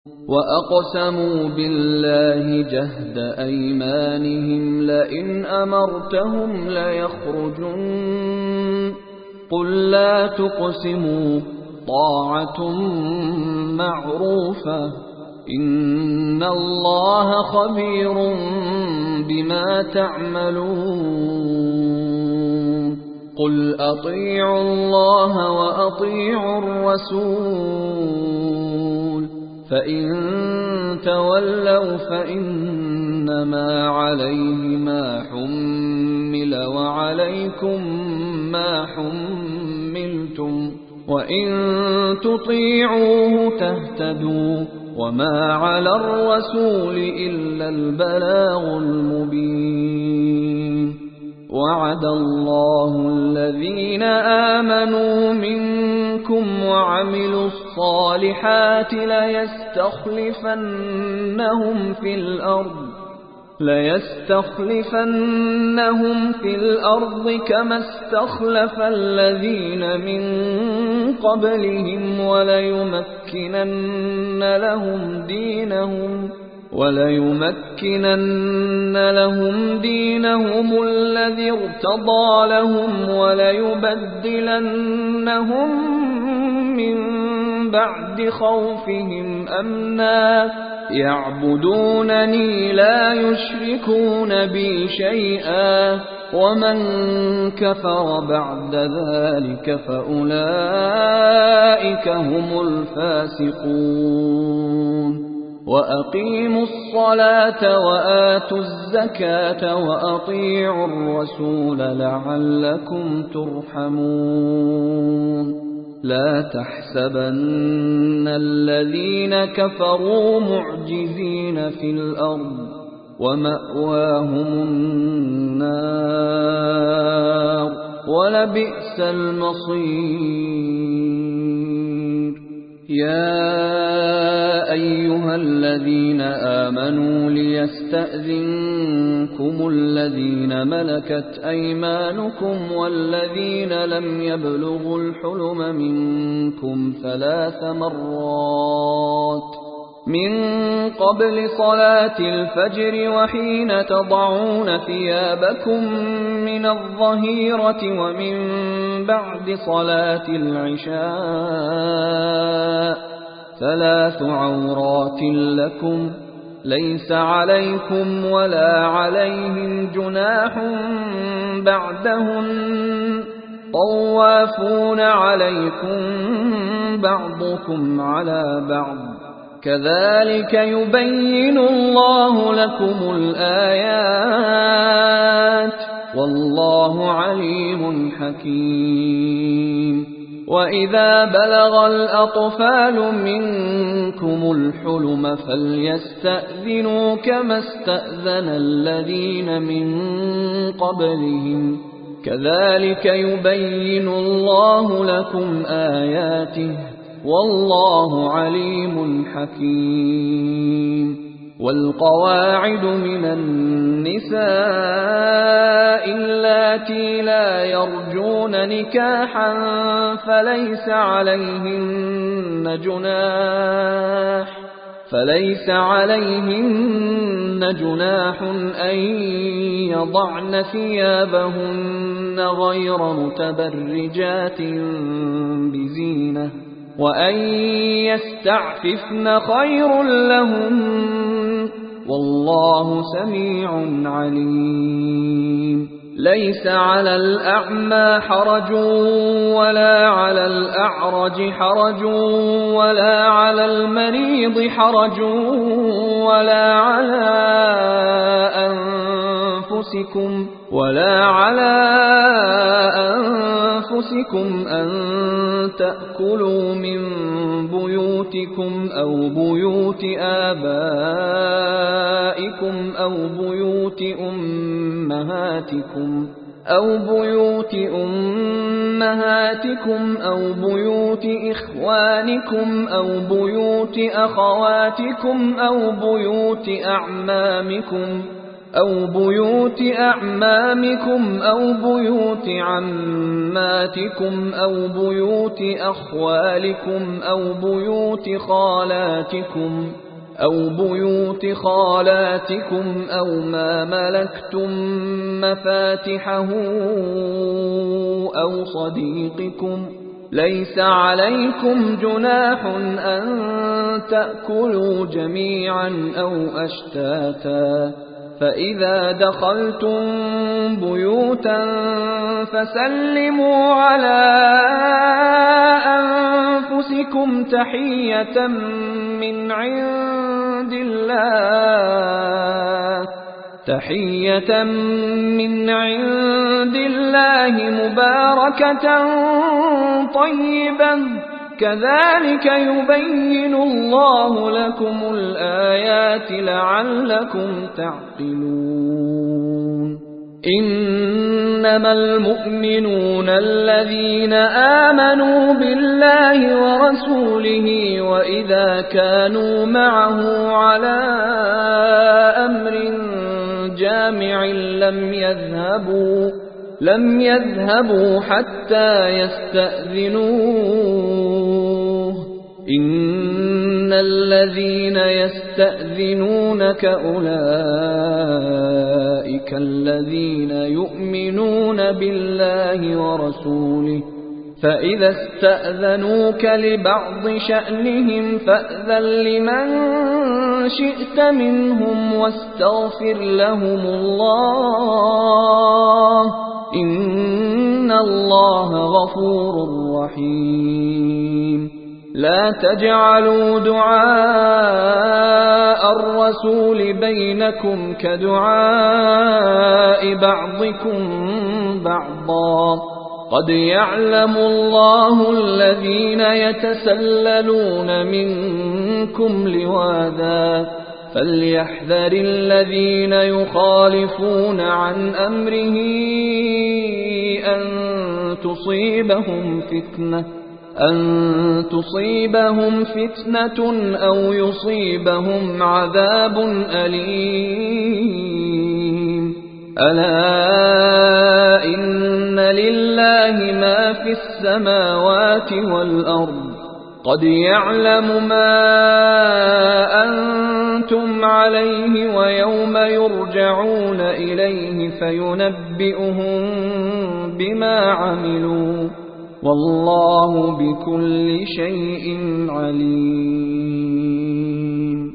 وأقسموا بالله جهد أيمانهم لئن أمرتهم ليخرجن قل لا تقسموا طاعة معروفة إن الله خبير بما تعملون قل أطيعوا الله وأطيعوا الرسول فإن تولوا فإنما عليه ما حمل وعليكم ما حملتم وإن تطيعوه تهتدوا وما على الرسول إلا البلاغ المبين وعد الله الذين آمنوا منكم وعملوا الصالحات ليستخلفنهم في الأرض كما استخلف الذين من قبلهم وليمكنن لهم دينهم الذي ارتضى لهم وليبدلنهم من بعد خوفهم أمنا يعبدونني لا يشركون بي شيئا ومن كفر بعد ذلك فأولئك هم الفاسقون وأقيموا الصلاة وآتوا الزكاة وأطيعوا الرسول لعلكم ترحمون لا تحسبن الذين كفروا معجزين في الأرض ومأواهم النار ولبئس المصير يا أيها الذين آمنوا ليستأذنكم الذين ملكت أيمانكم والذين لم يبلغوا الحلم منكم 3 مرات من قبل صلاة الفجر وحين تضعون ثيابكم من الظهيرة ومن بعد صلاة العشاء 3 عورات لكم ليس عليكم ولا عليهم جناح بعدهن طوافون عليكم بعضكم على بعض كذلك يبين الله لكم الآيات والله عليم حكيم وإذا بلغ الأطفال منكم الحلم فليستأذنوا كما استأذن الذين من قبلهم كذلك يبين الله لكم آياته والله عليم حكيم والقواعد من النساء اللاتي لا يرجون نكاحا فليس عليهن جناح أن يضعن ثيابهن غير متبرجات بزينة وأن يستعففن خير لهم والله سميع عليم ليس على الأعمى حرج ولا على الأعرج حرج ولا على المريض حرج ولا على أنفسكم أن تأكلوا من بيوتكم أو بيوت آبائكم أو بيوت أمهاتكم أو بيوت إخوانكم أو بيوت أخواتكم أو بيوت أعمامكم أو بيوت أعمامكم أو بيوت عماتكم أو بيوت أخوالكم أو بيوت خالاتكم أو ما ملكتم مفاتحه أو صديقكم. ليس عليكم جناح أن تأكلوا جميعا أو أشتاتا، فإذا دخلتم بيوتا فسلموا على أنفسكم تحية من عند الله مباركة طيبة، كذلك يبين الله لكم الآيات لعلكم تعقلون. إنما المؤمنون الذين آمنوا بالله ورسوله وإذا كانوا معه على أمر جامع لم يذهبوا حتى يستأذنوه. إن الذين يستأذنونك أولئك الذين يؤمنون بالله ورسوله، فإذا استأذنوك لبعض شأنهم فأذن لمن شئت منهم واستغفر لهم الله، إن الله غفور رحيم. لا تجعلوا دعاء الرسول بينكم كدعاء بعضكم بعضا، قد يعلم الله الذين يتسللون منكم لواذا، فليحذر الذين يخالفون عن أمره أن تصيبهم فتنة أو يصيبهم عذاب أليم. ألا إن لله ما في السماوات والأرض، قد يعلم ما أنتم عليه ويوم يرجعون إليه فينبئهم بما عملوا، والله بكل شيء عليم.